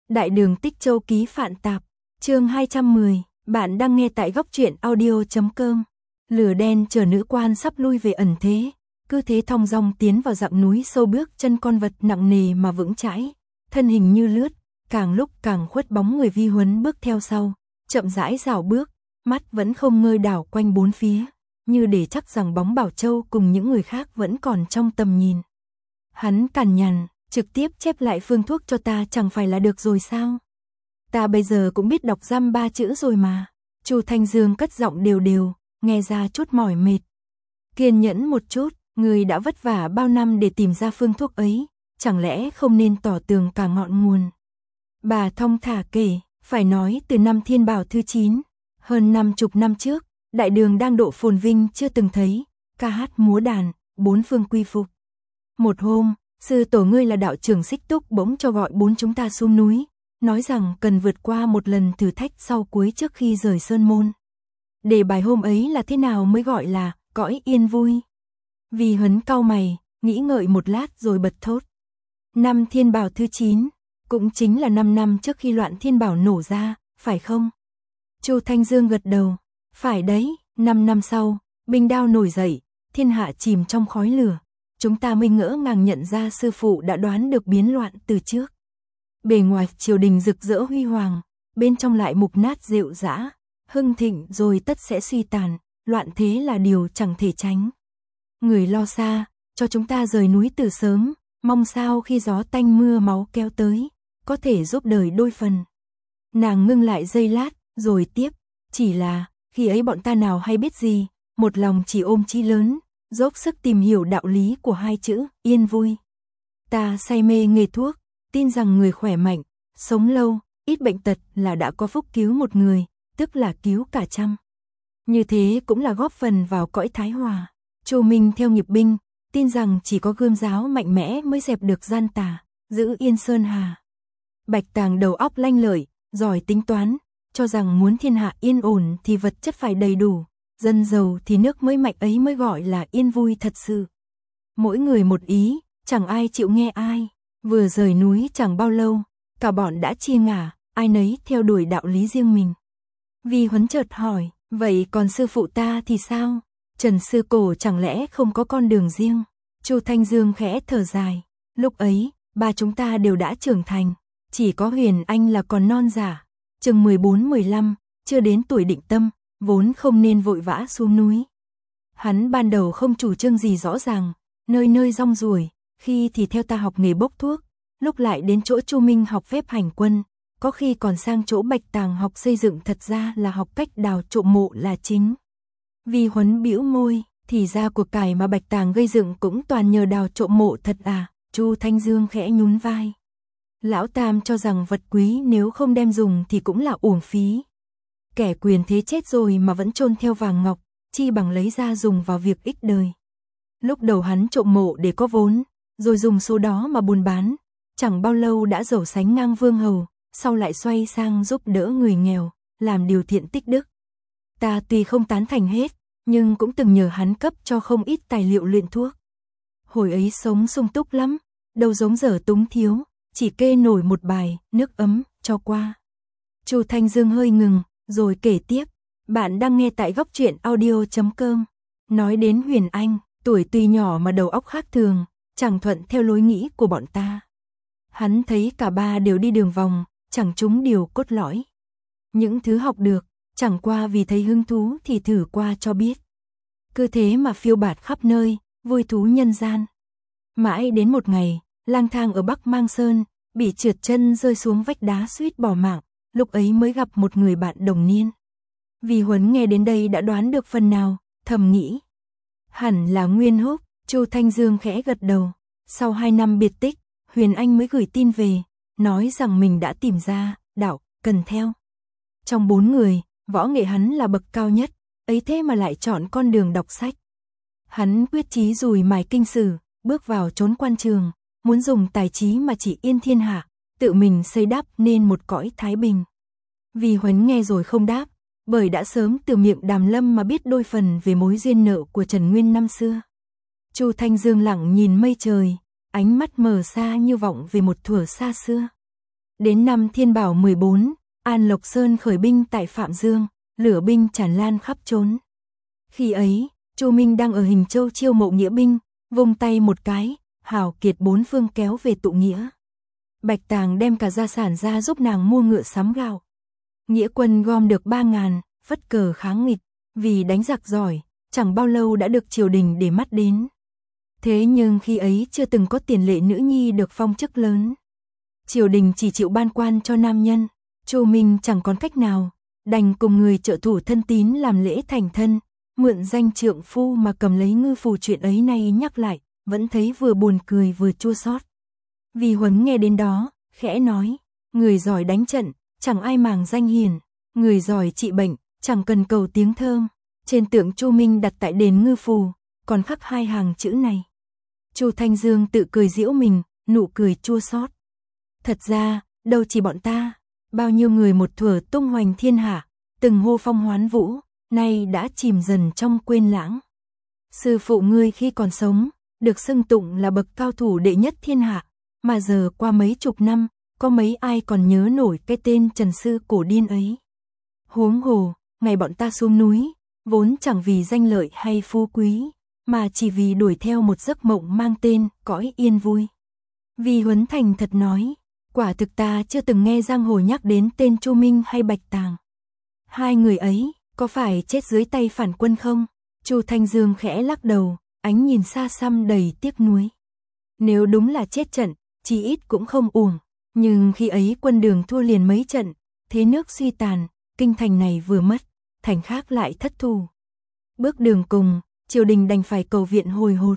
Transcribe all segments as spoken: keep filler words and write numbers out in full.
Đại đường Tích Châu ký Phạn Tạp, chương hai trăm mười, bạn đang nghe tại góc truyện audio chấm com. Lửa đen chờ nữ quan sắp lui về ẩn thế, cứ thế thong dong tiến vào dặng núi sâu, bước chân con vật nặng nề mà vững chãi, thân hình như lướt, càng lúc càng khuất bóng người. Vi Huấn bước theo sau, chậm rãi rảo bước, mắt vẫn không ngơi đảo quanh bốn phía, như để chắc rằng bóng Bảo Châu cùng những người khác vẫn còn trong tầm nhìn. Hắn cằn nhằn, trực tiếp chép lại phương thuốc cho ta chẳng phải là được rồi sao? Ta bây giờ cũng biết đọc dăm ba chữ rồi mà. Chu Thanh Dương cất giọng đều đều, nghe ra chút mỏi mệt. Kiên nhẫn một chút, người đã vất vả bao năm để tìm ra phương thuốc ấy, chẳng lẽ không nên tỏ tường cả ngọn nguồn? Bà thong thả kể, phải nói từ năm Thiên Bảo thứ chín, hơn năm chục năm trước, đại đường đang độ phồn vinh chưa từng thấy, ca hát múa đàn, bốn phương quy phục. Một hôm, sư tổ ngươi là đạo trưởng Xích Túc bỗng cho gọi bốn chúng ta xuống núi, nói rằng cần vượt qua một lần thử thách sau cuối trước khi rời sơn môn. Đề bài hôm ấy là thế nào mới gọi là cõi yên vui? Vi Huấn cau mày, nghĩ ngợi một lát rồi bật thốt. Năm Thiên Bảo thứ chín, cũng chính là năm năm trước khi loạn Thiên Bảo nổ ra, phải không? Chu Thanh Dương gật đầu, phải đấy, năm năm sau, binh đao nổi dậy, thiên hạ chìm trong khói lửa. Chúng ta mới ngỡ ngàng nhận ra sư phụ đã đoán được biến loạn từ trước. Bề ngoài triều đình rực rỡ huy hoàng, bên trong lại mục nát rệu rã, hưng thịnh rồi tất sẽ suy tàn, loạn thế là điều chẳng thể tránh. Người lo xa, cho chúng ta rời núi từ sớm, mong sao khi gió tanh mưa máu kéo tới, có thể giúp đời đôi phần. Nàng ngưng lại giây lát, rồi tiếp, chỉ là, khi ấy bọn ta nào hay biết gì, một lòng chỉ ôm chí lớn, dốc sức tìm hiểu đạo lý của hai chữ, yên vui. Ta say mê nghề thuốc, tin rằng người khỏe mạnh, sống lâu, ít bệnh tật là đã có phúc cứu một người, tức là cứu cả trăm. Như thế cũng là góp phần vào cõi thái hòa. Chu Minh theo nghiệp binh, tin rằng chỉ có gươm giáo mạnh mẽ mới dẹp được gian tà, giữ yên sơn hà. Bạch Tàng đầu óc lanh lợi, giỏi tính toán, cho rằng muốn thiên hạ yên ổn thì vật chất phải đầy đủ, dân giàu thì nước mới mạnh, ấy mới gọi là yên vui thật sự. Mỗi người một ý, chẳng ai chịu nghe ai. Vừa rời núi chẳng bao lâu, cả bọn đã chia ngả, ai nấy theo đuổi đạo lý riêng mình. Vi Huấn chợt hỏi, vậy còn sư phụ ta thì sao? Trần sư cổ chẳng lẽ không có con đường riêng? Chu Thanh Dương khẽ thở dài, lúc ấy, ba chúng ta đều đã trưởng thành, chỉ có Huyền Anh là còn non giả, chừng mười bốn mười lăm, chưa đến tuổi định tâm, vốn không nên vội vã xuống núi. Hắn ban đầu không chủ trương gì rõ ràng, nơi nơi rong ruổi, khi thì theo ta học nghề bốc thuốc, lúc lại đến chỗ Chu Minh học phép hành quân, có khi còn sang chỗ Bạch Tàng học xây dựng, thật ra là học cách đào trộm mộ là chính. Vi Huấn bĩu môi, thì ra cuộc cải mà Bạch Tàng gây dựng cũng toàn nhờ đào trộm mộ thật à? Chu Thanh Dương khẽ nhún vai. Lão Tam cho rằng vật quý nếu không đem dùng thì cũng là uổng phí. Kẻ quyền thế chết rồi mà vẫn chôn theo vàng ngọc, chi bằng lấy ra dùng vào việc ích đời. Lúc đầu hắn trộm mộ để có vốn, rồi dùng số đó mà buôn bán, chẳng bao lâu đã giàu sánh ngang vương hầu, sau lại xoay sang giúp đỡ người nghèo, làm điều thiện tích đức. Ta tuy không tán thành hết, nhưng cũng từng nhờ hắn cấp cho không ít tài liệu luyện thuốc. Hồi ấy sống sung túc lắm, đâu giống giờ túng thiếu, chỉ kê nổi một bài, nước ấm, cho qua. Chu Thanh Dương hơi ngừng, rồi kể tiếp, bạn đang nghe tại góc truyện audio chấm com. Nói đến Huyền Anh, tuổi tuy nhỏ mà đầu óc khác thường, chẳng thuận theo lối nghĩ của bọn ta. Hắn thấy cả ba đều đi đường vòng, chẳng trúng điều cốt lõi. Những thứ học được, chẳng qua vì thấy hứng thú thì thử qua cho biết. Cứ thế mà phiêu bạt khắp nơi, vui thú nhân gian. Mãi đến một ngày, lang thang ở Bắc Mang Sơn, bị trượt chân rơi xuống vách đá suýt bỏ mạng, lúc ấy mới gặp một người bạn đồng niên. Vi Huấn nghe đến đây đã đoán được phần nào, thầm nghĩ. Hẳn là Nguyên Húc. Chu Thanh Dương khẽ gật đầu. Sau hai năm biệt tích, Huyền Anh mới gửi tin về, nói rằng mình đã tìm ra đạo cần theo. Trong bốn người, võ nghệ hắn là bậc cao nhất, ấy thế mà lại chọn con đường đọc sách. Hắn quyết chí dùi mài kinh sử, bước vào chốn quan trường, muốn dùng tài trí mà chỉ yên thiên hạ, tự mình xây đắp nên một cõi thái bình. Vi Huấn nghe rồi không đáp, bởi đã sớm từ miệng Đàm Lâm mà biết đôi phần về mối duyên nợ của Trần Nguyên năm xưa. Chu Thanh Dương lặng nhìn mây trời, ánh mắt mờ xa như vọng về một thuở xa xưa. Đến năm Thiên Bảo mười bốn, An Lộc Sơn khởi binh tại Phạm Dương, lửa binh tràn lan khắp trốn. Khi ấy, Chu Minh đang ở Hình Châu chiêu mộ nghĩa binh, vung tay một cái, hào kiệt bốn phương kéo về tụ nghĩa. Bạch Tàng đem cả gia sản ra giúp nàng mua ngựa sắm gạo. Nghĩa quân gom được ba ngàn, phất cờ kháng nghịch, vì đánh giặc giỏi, chẳng bao lâu đã được triều đình để mắt đến. Thế nhưng khi ấy chưa từng có tiền lệ nữ nhi được phong chức lớn. Triều đình chỉ chịu ban quan cho nam nhân, Chu Minh chẳng còn cách nào, đành cùng người trợ thủ thân tín làm lễ thành thân, mượn danh trượng phu mà cầm lấy ngư phù. Chuyện ấy nay nhắc lại, vẫn thấy vừa buồn cười vừa chua xót. Vì Huấn nghe đến đó, khẽ nói, người giỏi đánh trận, chẳng ai màng danh hiển, người giỏi trị bệnh, chẳng cần cầu tiếng thơm. Trên tượng Chu Minh đặt tại đền ngư phù, còn khắc hai hàng chữ này. Chu Thanh Dương tự cười giễu mình, nụ cười chua xót. Thật ra, đâu chỉ bọn ta, bao nhiêu người một thuở tung hoành thiên hạ, từng hô phong hoán vũ, nay đã chìm dần trong quên lãng. Sư phụ ngươi khi còn sống, được xưng tụng là bậc cao thủ đệ nhất thiên hạ, mà giờ qua mấy chục năm, có mấy ai còn nhớ nổi cái tên Trần Sư cổ điên ấy. Huống hồ, ngày bọn ta xuống núi, vốn chẳng vì danh lợi hay phú quý, mà chỉ vì đuổi theo một giấc mộng mang tên cõi yên vui. Vì Huấn thành thật nói, quả thực ta chưa từng nghe giang hồ nhắc đến tên Chu Minh hay Bạch Tàng. Hai người ấy, có phải chết dưới tay phản quân không? Chu Thanh Dương khẽ lắc đầu, ánh nhìn xa xăm đầy tiếc nuối. Nếu đúng là chết trận, chỉ ít cũng không uổng. Nhưng khi ấy quân Đường thua liền mấy trận, thế nước suy tàn, kinh thành này vừa mất, thành khác lại thất thủ. Bước đường cùng, triều đình đành phải cầu viện hồi hột.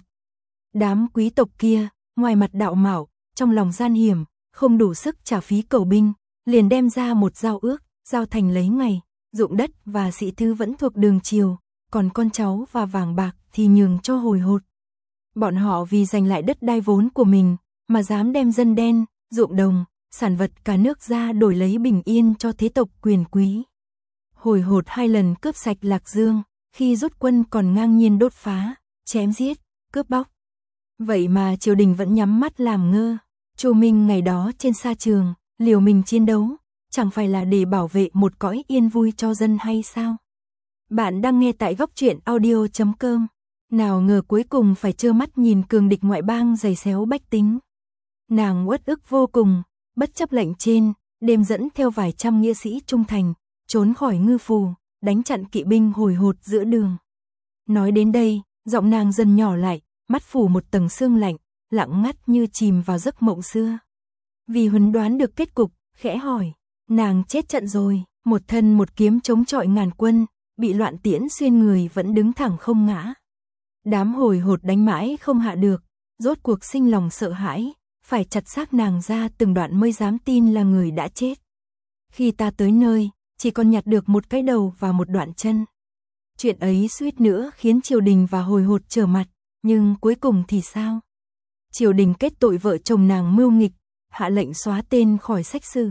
Đám quý tộc kia, ngoài mặt đạo mạo, trong lòng gian hiểm, không đủ sức trả phí cầu binh, liền đem ra một giao ước, giao thành lấy ngày, dụng đất và sĩ thư vẫn thuộc Đường triều, còn con cháu và vàng bạc thì nhường cho hồi hột. Bọn họ vì giành lại đất đai vốn của mình, mà dám đem dân đen, ruộng đồng, sản vật cả nước ra đổi lấy bình yên cho thế tộc quyền quý. Hồi hột hai lần cướp sạch Lạc Dương, khi rút quân còn ngang nhiên đốt phá, chém giết, cướp bóc. Vậy mà triều đình vẫn nhắm mắt làm ngơ. Chu Minh ngày đó trên sa trường, liều mình chiến đấu, chẳng phải là để bảo vệ một cõi yên vui cho dân hay sao? Bạn đang nghe tại góc truyện audio chấm com. Nào ngờ cuối cùng phải trơ mắt nhìn cường địch ngoại bang giày xéo bách tính. Nàng uất ức vô cùng, bất chấp lệnh trên, đêm dẫn theo vài trăm nghĩa sĩ trung thành, trốn khỏi ngư phù, đánh chặn kỵ binh hồi hột giữa đường. Nói đến đây, giọng nàng dần nhỏ lại, mắt phủ một tầng sương lạnh, lặng ngắt như chìm vào giấc mộng xưa. Vì Huấn đoán được kết cục, khẽ hỏi, nàng chết trận rồi, một thân một kiếm chống chọi ngàn quân, bị loạn tiễn xuyên người vẫn đứng thẳng không ngã. Đám hồi hột đánh mãi không hạ được, rốt cuộc sinh lòng sợ hãi, phải chặt xác nàng ra từng đoạn mới dám tin là người đã chết. Khi ta tới nơi, chỉ còn nhặt được một cái đầu và một đoạn chân. Chuyện ấy suýt nữa khiến triều đình và hồi hột trở mặt, nhưng cuối cùng thì sao? Triều đình kết tội vợ chồng nàng mưu nghịch, hạ lệnh xóa tên khỏi sách sử.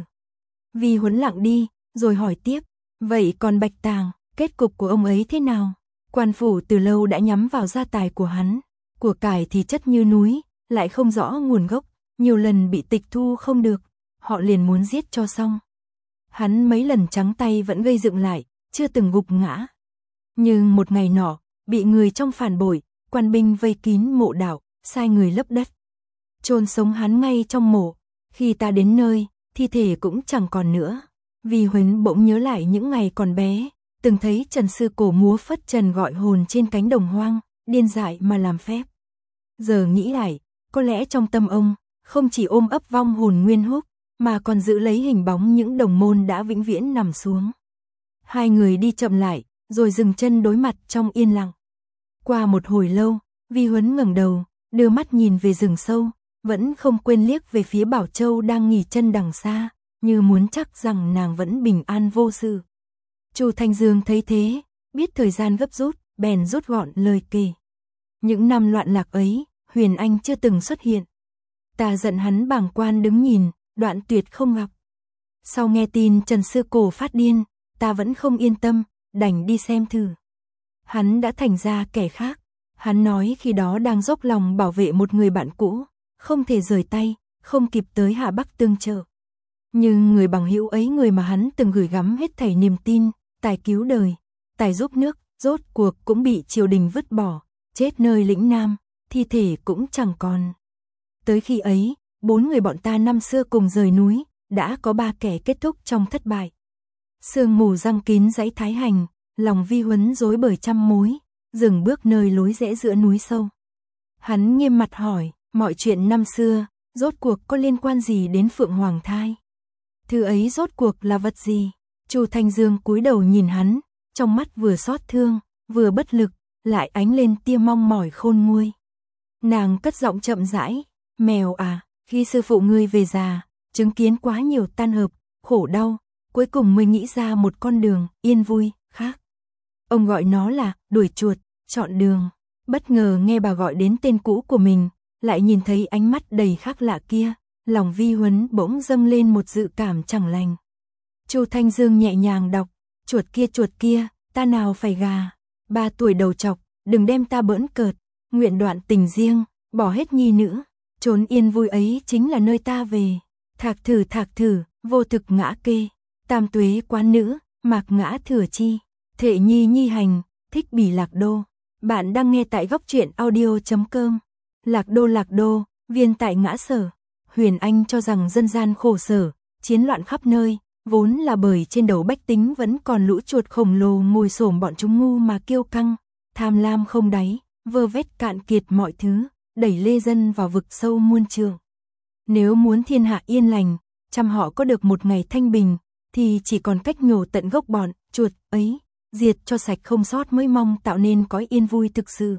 Vì Huấn lặng đi, rồi hỏi tiếp, vậy còn Bạch Tàng, kết cục của ông ấy thế nào? Quan phủ từ lâu đã nhắm vào gia tài của hắn, của cải thì chất như núi, lại không rõ nguồn gốc, nhiều lần bị tịch thu không được, họ liền muốn giết cho xong. Hắn mấy lần trắng tay vẫn gây dựng lại, chưa từng gục ngã. Nhưng một ngày nọ, bị người trong phản bội, quan binh vây kín mộ đạo, sai người lấp đất. Chôn sống hắn ngay trong mộ, khi ta đến nơi, thi thể cũng chẳng còn nữa. Vì Huấn bỗng nhớ lại những ngày còn bé, từng thấy Trần Sư cổ múa phất trần gọi hồn trên cánh đồng hoang, điên dại mà làm phép. Giờ nghĩ lại, có lẽ trong tâm ông, không chỉ ôm ấp vong hồn Nguyên Húc, mà còn giữ lấy hình bóng những đồng môn đã vĩnh viễn nằm xuống. Hai người đi chậm lại, rồi dừng chân đối mặt trong yên lặng. Qua một hồi lâu, Vi Huấn ngẩng đầu, đưa mắt nhìn về rừng sâu, vẫn không quên liếc về phía Bảo Châu đang nghỉ chân đằng xa, như muốn chắc rằng nàng vẫn bình an vô sự. Chu Thanh Dương thấy thế, biết thời gian gấp rút, bèn rút gọn lời kể. Những năm loạn lạc ấy, Huyền Anh chưa từng xuất hiện. Ta giận hắn bàng quan đứng nhìn, đoạn tuyệt không gặp. Sau nghe tin Trần Sư cổ phát điên, ta vẫn không yên tâm, đành đi xem thử. Hắn đã thành ra kẻ khác. Hắn nói khi đó đang dốc lòng bảo vệ một người bạn cũ, không thể rời tay, không kịp tới Hà Bắc tương trợ. Nhưng người bằng hữu ấy, người mà hắn từng gửi gắm hết thảy niềm tin, tài cứu đời, tài giúp nước, rốt cuộc cũng bị triều đình vứt bỏ, chết nơi lĩnh Nam, thi thể cũng chẳng còn. Tới khi ấy, bốn người bọn ta năm xưa cùng rời núi, đã có ba kẻ kết thúc trong thất bại. Sương mù răng kín dãy Thái Hành, lòng Vi Huấn rối bời trăm mối, dừng bước nơi lối rẽ giữa núi sâu. Hắn nghiêm mặt hỏi, mọi chuyện năm xưa, rốt cuộc có liên quan gì đến Phượng Hoàng Thai? Thứ ấy rốt cuộc là vật gì? Chu Thanh Dương cúi đầu nhìn hắn, trong mắt vừa xót thương, vừa bất lực, lại ánh lên tia mong mỏi khôn nguôi. Nàng cất giọng chậm rãi, mèo à, khi sư phụ ngươi về già, chứng kiến quá nhiều tan hợp, khổ đau, cuối cùng mới nghĩ ra một con đường, yên vui, khác. Ông gọi nó là, đuổi chuột, chọn đường. Bất ngờ nghe bà gọi đến tên cũ của mình, lại nhìn thấy ánh mắt đầy khác lạ kia, lòng Vi Huấn bỗng dâng lên một dự cảm chẳng lành. Chu Thanh Dương nhẹ nhàng đọc, chuột kia chuột kia, ta nào phải gà, ba tuổi đầu chọc, đừng đem ta bỡn cợt, nguyện đoạn tình riêng, bỏ hết nhi nữ, trốn yên vui ấy chính là nơi ta về. Thạc thử thạc thử, vô thực ngã kê, tam tuế quán nữ, mạc ngã thừa chi, thệ nhi nhi hành, thích bỉ lạc đô. Bạn đang nghe tại góc truyện audio chấm com. Lạc đô lạc đô, viên tại ngã sở. Huyền Anh cho rằng dân gian khổ sở, chiến loạn khắp nơi, vốn là bởi trên đầu bách tính vẫn còn lũ chuột khổng lồ ngồi xổm bọn chúng ngu mà kiêu căng, tham lam không đáy, vơ vét cạn kiệt mọi thứ, đẩy lê dân vào vực sâu muôn trượng. Nếu muốn thiên hạ yên lành, trăm họ có được một ngày thanh bình, thì chỉ còn cách nhổ tận gốc bọn chuột ấy, diệt cho sạch không sót mới mong tạo nên cõi yên vui thực sự.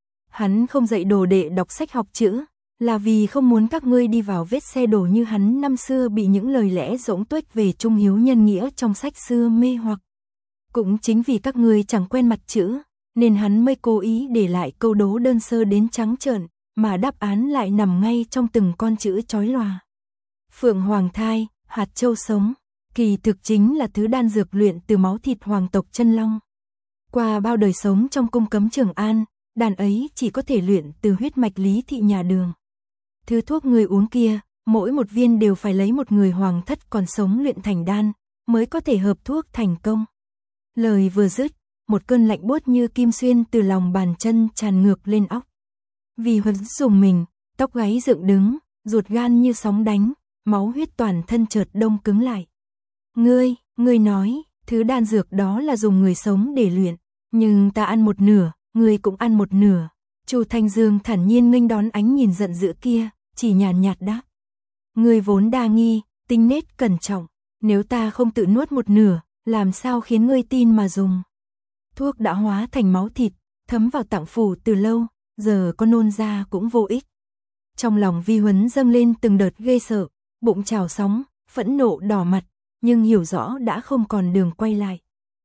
Hắn không dạy đồ đệ đọc sách học chữ, là vì không muốn các ngươi đi vào vết xe đổ như hắn năm xưa bị những lời lẽ rỗng tuếch về trung hiếu nhân nghĩa trong sách xưa mê hoặc. Cũng chính vì các ngươi chẳng quen mặt chữ, nên hắn mới cố ý để lại câu đố đơn sơ đến trắng trợn, mà đáp án lại nằm ngay trong từng con chữ chói lòa. Phượng Hoàng Thai, hạt châu sống, kỳ thực chính là thứ đan dược luyện từ máu thịt hoàng tộc Chân Long. Qua bao đời sống trong cung cấm Trường An, đàn ấy chỉ có thể luyện từ huyết mạch Lý Thị nhà Đường. Thứ thuốc người uống kia, mỗi một viên đều phải lấy một người hoàng thất còn sống luyện thành đan, mới có thể hợp thuốc thành công. Lời vừa dứt, một cơn lạnh buốt như kim xuyên từ lòng bàn chân tràn ngược lên óc. Vì Huấn dùng mình, tóc gáy dựng đứng, ruột gan như sóng đánh, máu huyết toàn thân chợt đông cứng lại. Ngươi, ngươi nói, thứ đan dược đó là dùng người sống để luyện, nhưng ta ăn một nửa, ngươi cũng ăn một nửa. Chu Thanh Dương thản nhiên nghênh đón ánh nhìn giận dữ kia, chỉ nhàn nhạt đáp. Ngươi vốn đa nghi, tinh nết cẩn trọng, nếu ta không tự nuốt một nửa, làm sao khiến ngươi tin mà dùng. Thuốc đã hóa thành máu thịt, thấm vào tạng phủ từ lâu, giờ có nôn ra cũng vô ích. Trong lòng Vi Huấn dâng lên từng đợt ghê sợ, bụng trào sóng, phẫn nộ đỏ mặt, nhưng hiểu rõ đã không còn đường quay lại.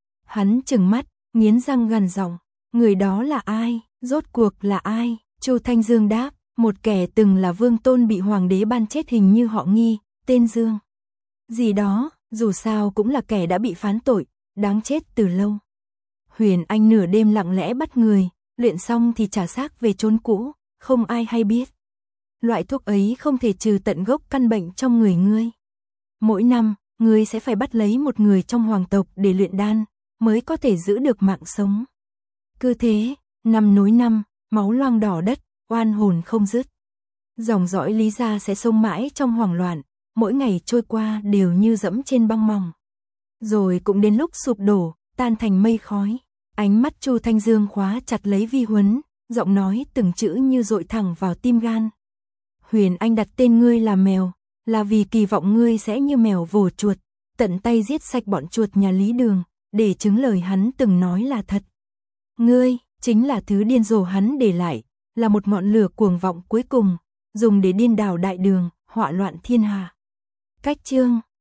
Hắn trừng mắt, nghiến răng gằn giọng, người đó là ai, rốt cuộc là ai? Chu Thanh Dương đáp, một kẻ từng là vương tôn bị hoàng đế ban chết hình như họ Nghi, tên Dương. Gì đó, dù sao cũng là kẻ đã bị phán tội, đáng chết từ lâu. Huyền Anh nửa đêm lặng lẽ bắt người, luyện xong thì trả xác về chốn cũ, không ai hay biết. Loại thuốc ấy không thể trừ tận gốc căn bệnh trong người ngươi. Mỗi năm, ngươi sẽ phải bắt lấy một người trong hoàng tộc để luyện đan, mới có thể giữ được mạng sống. Cứ thế, năm nối năm, máu loang đỏ đất, oan hồn không dứt. Dòng dõi Lý gia sẽ sống mãi trong hoảng loạn, mỗi ngày trôi qua đều như dẫm trên băng mỏng. Rồi cũng đến lúc sụp đổ, tan thành mây khói. Ánh mắt Chu Thanh Dương khóa chặt lấy Vi Huấn, giọng nói từng chữ như dội thẳng vào tim gan. Huyền Anh đặt tên ngươi là mèo, là vì kỳ vọng ngươi sẽ như mèo vồ chuột, tận tay giết sạch bọn chuột nhà Lý Đường, để chứng lời hắn từng nói là thật. Ngươi, chính là thứ điên rồ hắn để lại, là một ngọn lửa cuồng vọng cuối cùng, dùng để điên đảo đại đường, họa loạn thiên hạ. Cách chương